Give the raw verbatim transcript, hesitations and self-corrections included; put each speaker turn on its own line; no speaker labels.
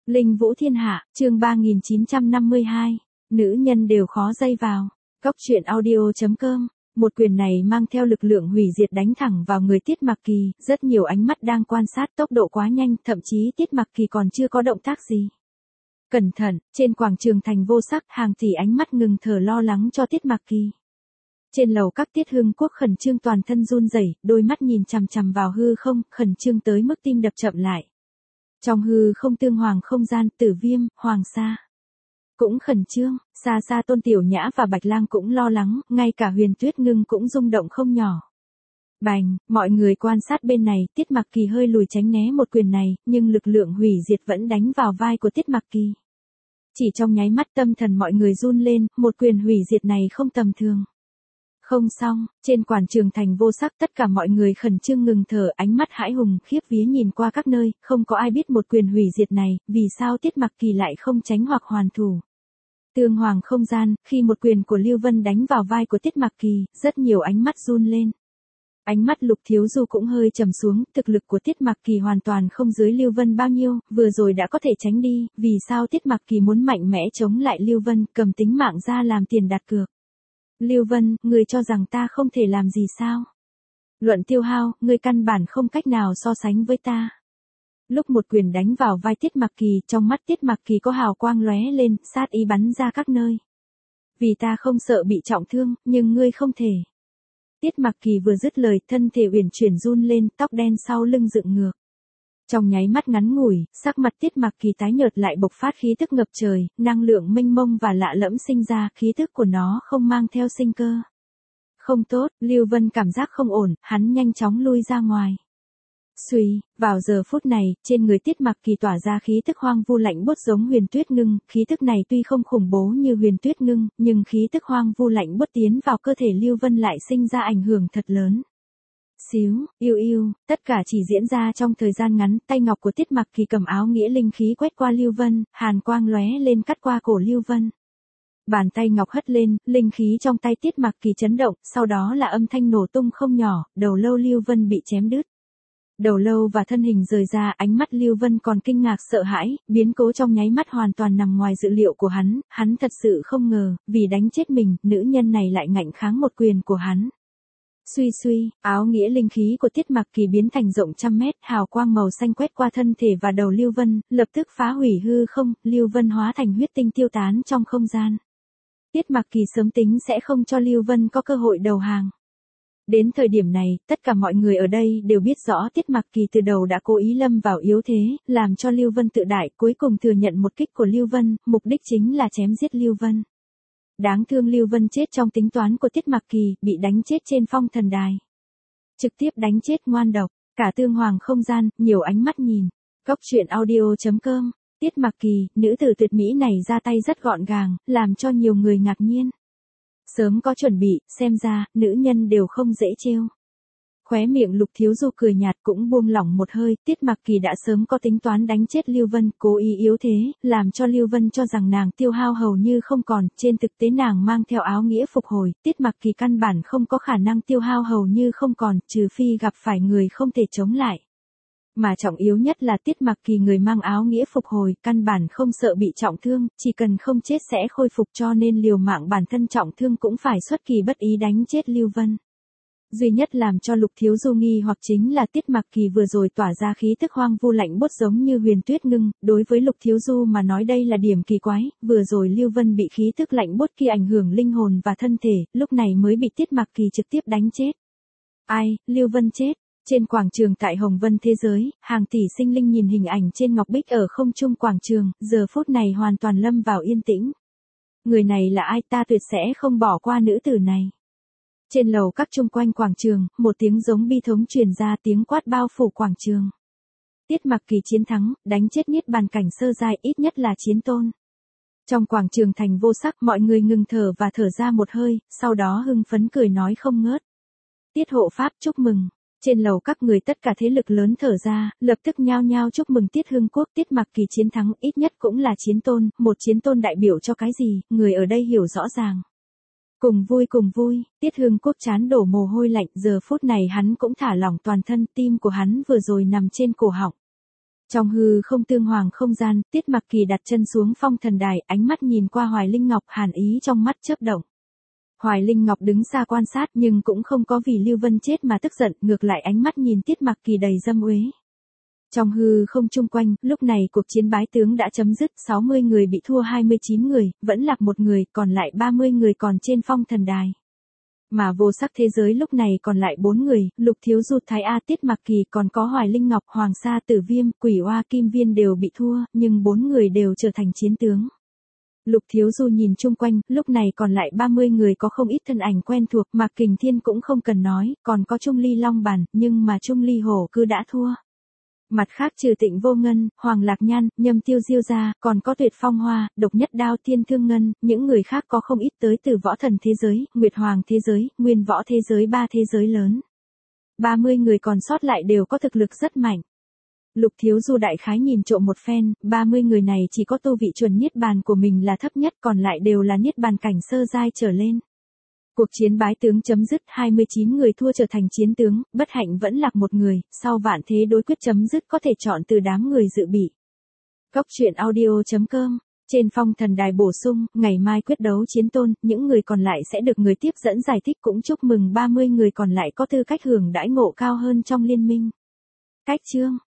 Linh Vũ Thiên Hạ, chương ba nghìn chín trăm năm mươi hai. Nữ nhân đều khó dây vào. Cóc truyện audio chấm com. Một quyền này mang theo lực lượng hủy diệt đánh thẳng vào người Tiết Mặc Kỳ, rất nhiều ánh mắt đang quan sát, tốc độ quá nhanh, thậm chí Tiết Mặc Kỳ còn chưa có động tác gì. Cẩn thận, trên quảng trường thành vô sắc, hàng tỷ ánh mắt ngừng thở lo lắng cho Tiết Mặc Kỳ. Trên lầu các Tiết Hưng Quốc khẩn trương toàn thân run rẩy, đôi mắt nhìn chằm chằm vào hư không, khẩn trương tới mức tim đập chậm lại. Trong hư không tương hoàng không gian, Tử Viêm, Hoàng Sa cũng khẩn trương, xa xa Tôn Tiểu Nhã và Bạch Lang cũng lo lắng, ngay cả Huyền Tuyết Ngưng cũng rung động không nhỏ. Bành, mọi người quan sát bên này, Tiết Mặc Kỳ hơi lùi tránh né một quyền này, nhưng lực lượng hủy diệt vẫn đánh vào vai của Tiết Mặc Kỳ. Chỉ trong nháy mắt tâm thần mọi người run lên, một quyền hủy diệt này không tầm thường. Không xong, trên quảng trường thành vô sắc tất cả mọi người khẩn trương ngừng thở, ánh mắt hãi hùng khiếp vía nhìn qua các nơi, không có ai biết một quyền hủy diệt này, vì sao Tiết Mặc Kỳ lại không tránh hoặc hoàn thủ. Tương hoàng không gian, khi một quyền của Lưu Vân đánh vào vai của Tiết Mặc Kỳ, rất nhiều ánh mắt run lên. Ánh mắt Lục Thiếu Du cũng hơi trầm xuống, thực lực của Tiết Mặc Kỳ hoàn toàn không dưới Lưu Vân bao nhiêu, vừa rồi đã có thể tránh đi, vì sao Tiết Mặc Kỳ muốn mạnh mẽ chống lại Lưu Vân, cầm tính mạng ra làm tiền đặt cược. Lưu Vân, ngươi cho rằng ta không thể làm gì sao? Luận tiêu hao, ngươi căn bản không cách nào so sánh với ta. Lúc một quyền đánh vào vai Tiết Mặc Kỳ, trong mắt Tiết Mặc Kỳ có hào quang lóe lên, sát ý bắn ra các nơi. Vì ta không sợ bị trọng thương, nhưng ngươi không thể. Tiết Mặc Kỳ vừa dứt lời, thân thể uyển chuyển run lên, tóc đen sau lưng dựng ngược. Trong nháy mắt ngắn ngủi, sắc mặt Tiết Mặc Kỳ tái nhợt lại bộc phát khí tức ngập trời, năng lượng mênh mông và lạ lẫm sinh ra, khí tức của nó không mang theo sinh cơ. Không tốt, Lưu Vân cảm giác không ổn, hắn nhanh chóng lui ra ngoài. Xuy, vào giờ phút này, trên người Tiết Mặc Kỳ tỏa ra khí tức hoang vu lạnh buốt giống Huyền Tuyết Ngưng, khí tức này tuy không khủng bố như Huyền Tuyết Ngưng, nhưng khí tức hoang vu lạnh buốt tiến vào cơ thể Lưu Vân lại sinh ra ảnh hưởng thật lớn. Xíu, yêu yêu, tất cả chỉ diễn ra trong thời gian ngắn, tay ngọc của Tiết Mặc Kỳ cầm áo nghĩa linh khí quét qua Lưu Vân, hàn quang lóe lên cắt qua cổ Lưu Vân. Bàn tay ngọc hất lên, linh khí trong tay Tiết Mặc Kỳ chấn động, sau đó là âm thanh nổ tung không nhỏ, đầu lâu Lưu Vân bị chém đứt. Đầu lâu và thân hình rời ra, ánh mắt Lưu Vân còn kinh ngạc sợ hãi, biến cố trong nháy mắt hoàn toàn nằm ngoài dự liệu của hắn, hắn thật sự không ngờ, vì đánh chết mình, nữ nhân này lại ngạnh kháng một quyền của hắn. Suy suy, áo nghĩa linh khí của Tiết Mặc Kỳ biến thành rộng trăm mét, hào quang màu xanh quét qua thân thể và đầu Lưu Vân, lập tức phá hủy hư không, Lưu Vân hóa thành huyết tinh tiêu tán trong không gian. Tiết Mặc Kỳ sớm tính sẽ không cho Lưu Vân có cơ hội đầu hàng. Đến thời điểm này, tất cả mọi người ở đây đều biết rõ Tiết Mặc Kỳ từ đầu đã cố ý lâm vào yếu thế, làm cho Lưu Vân tự đại, cuối cùng thừa nhận một kích của Lưu Vân, mục đích chính là chém giết Lưu Vân. Đáng thương Lưu Vân chết trong tính toán của Tiết Mặc Kỳ, bị đánh chết trên phong thần đài. Trực tiếp đánh chết ngoan độc, cả tương hoàng không gian, nhiều ánh mắt nhìn. Cóc truyện audio chấm com. Tiết Mặc Kỳ, nữ tử tuyệt mỹ này ra tay rất gọn gàng, làm cho nhiều người ngạc nhiên. Sớm có chuẩn bị, xem ra, nữ nhân đều không dễ trêu. Khóe miệng Lục Thiếu Du cười nhạt cũng buông lỏng một hơi, Tiết Mặc Kỳ đã sớm có tính toán đánh chết Lưu Vân, cố ý yếu thế, làm cho Lưu Vân cho rằng nàng tiêu hao hầu như không còn, trên thực tế nàng mang theo áo nghĩa phục hồi, Tiết Mặc Kỳ căn bản không có khả năng tiêu hao hầu như không còn, trừ phi gặp phải người không thể chống lại. Mà trọng yếu nhất là Tiết Mặc Kỳ người mang áo nghĩa phục hồi, căn bản không sợ bị trọng thương, chỉ cần không chết sẽ khôi phục cho nên liều mạng bản thân trọng thương cũng phải xuất kỳ bất ý đánh chết Lưu Vân. Duy nhất làm cho Lục Thiếu Du nghi hoặc chính là Tiết Mặc Kỳ vừa rồi tỏa ra khí tức hoang vu lạnh buốt giống như Huyền Tuyết Ngưng, đối với Lục Thiếu Du mà nói đây là điểm kỳ quái, vừa rồi Lưu Vân bị khí tức lạnh buốt kia ảnh hưởng linh hồn và thân thể, lúc này mới bị Tiết Mặc Kỳ trực tiếp đánh chết. Ai, Lưu Vân chết. Trên quảng trường tại Hồng Vân thế giới, hàng tỷ sinh linh nhìn hình ảnh trên ngọc bích ở không trung quảng trường, giờ phút này hoàn toàn lâm vào yên tĩnh. Người này là ai, ta tuyệt sẽ không bỏ qua nữ tử này. Trên lầu các chung quanh quảng trường, một tiếng giống bi thống truyền ra, tiếng quát bao phủ quảng trường. Tiết Mặc Kỳ chiến thắng, đánh chết niết bàn cảnh sơ giai, ít nhất là chiến tôn. Trong quảng trường thành vô sắc, mọi người ngừng thở và thở ra một hơi, sau đó hưng phấn cười nói không ngớt. Tiết hộ pháp chúc mừng. Trên lầu các người tất cả thế lực lớn thở ra, lập tức nhao nhao chúc mừng Tiết Hưng Quốc, Tiết Mặc Kỳ chiến thắng, ít nhất cũng là chiến tôn, một chiến tôn đại biểu cho cái gì, người ở đây hiểu rõ ràng. Cùng vui cùng vui, Tiết Hưng Quốc chán đổ mồ hôi lạnh, giờ phút này hắn cũng thả lỏng toàn thân, tim của hắn vừa rồi nằm trên cổ họng. Trong hư không tương hoàng không gian, Tiết Mặc Kỳ đặt chân xuống phong thần đài, ánh mắt nhìn qua Hoài Linh Ngọc, hàn ý trong mắt chớp động. Hoài Linh Ngọc đứng xa quan sát nhưng cũng không có vì Lưu Vân chết mà tức giận, ngược lại ánh mắt nhìn Tiết Mặc Kỳ đầy dâm uế. Trong hư không chung quanh, lúc này cuộc chiến bái tướng đã chấm dứt, sáu mươi người bị thua hai mươi chín người, vẫn lạc một người, còn lại ba mươi người còn trên phong thần đài. Mà vô sắc thế giới lúc này còn lại bốn người, Lục Thiếu Du, Thái A, Tiết Mặc Kỳ, còn có Hoài Linh Ngọc, Hoàng Sa, Tử Viêm, Quỷ Oa, Kim Viên đều bị thua, nhưng bốn người đều trở thành chiến tướng. Lục Thiếu Du nhìn chung quanh, lúc này còn lại ba mươi người có không ít thân ảnh quen thuộc, Mạc Kình Thiên cũng không cần nói, còn có Trung Ly Long Bản, nhưng mà Trung Ly Hổ Cư đã thua. Mặt khác trừ Tịnh Vô Ngân, Hoàng Lạc Nhan, Nhâm Tiêu Diêu ra, còn có Tuyệt Phong Hoa, Độc Nhất Đao, Thiên Thương Ngân, những người khác có không ít tới từ võ thần thế giới, Nguyệt Hoàng thế giới, Nguyên Võ thế giới, ba thế giới lớn. ba mươi người còn sót lại đều có thực lực rất mạnh. Lục Thiếu Du đại khái nhìn trộm một phen, ba mươi người này chỉ có tu vị chuẩn niết bàn của mình là thấp nhất, còn lại đều là niết bàn cảnh sơ giai trở lên. Cuộc chiến bái tướng chấm dứt, hai mươi chín người thua trở thành chiến tướng, bất hạnh vẫn lạc một người, sau vạn thế đối quyết chấm dứt có thể chọn từ đám người dự bị. Góc truyện audio chấm com. Trên phong thần đài bổ sung, ngày mai quyết đấu chiến tôn, những người còn lại sẽ được người tiếp dẫn giải thích, cũng chúc mừng ba mươi người còn lại có tư cách hưởng đãi ngộ cao hơn trong liên minh. Cách chương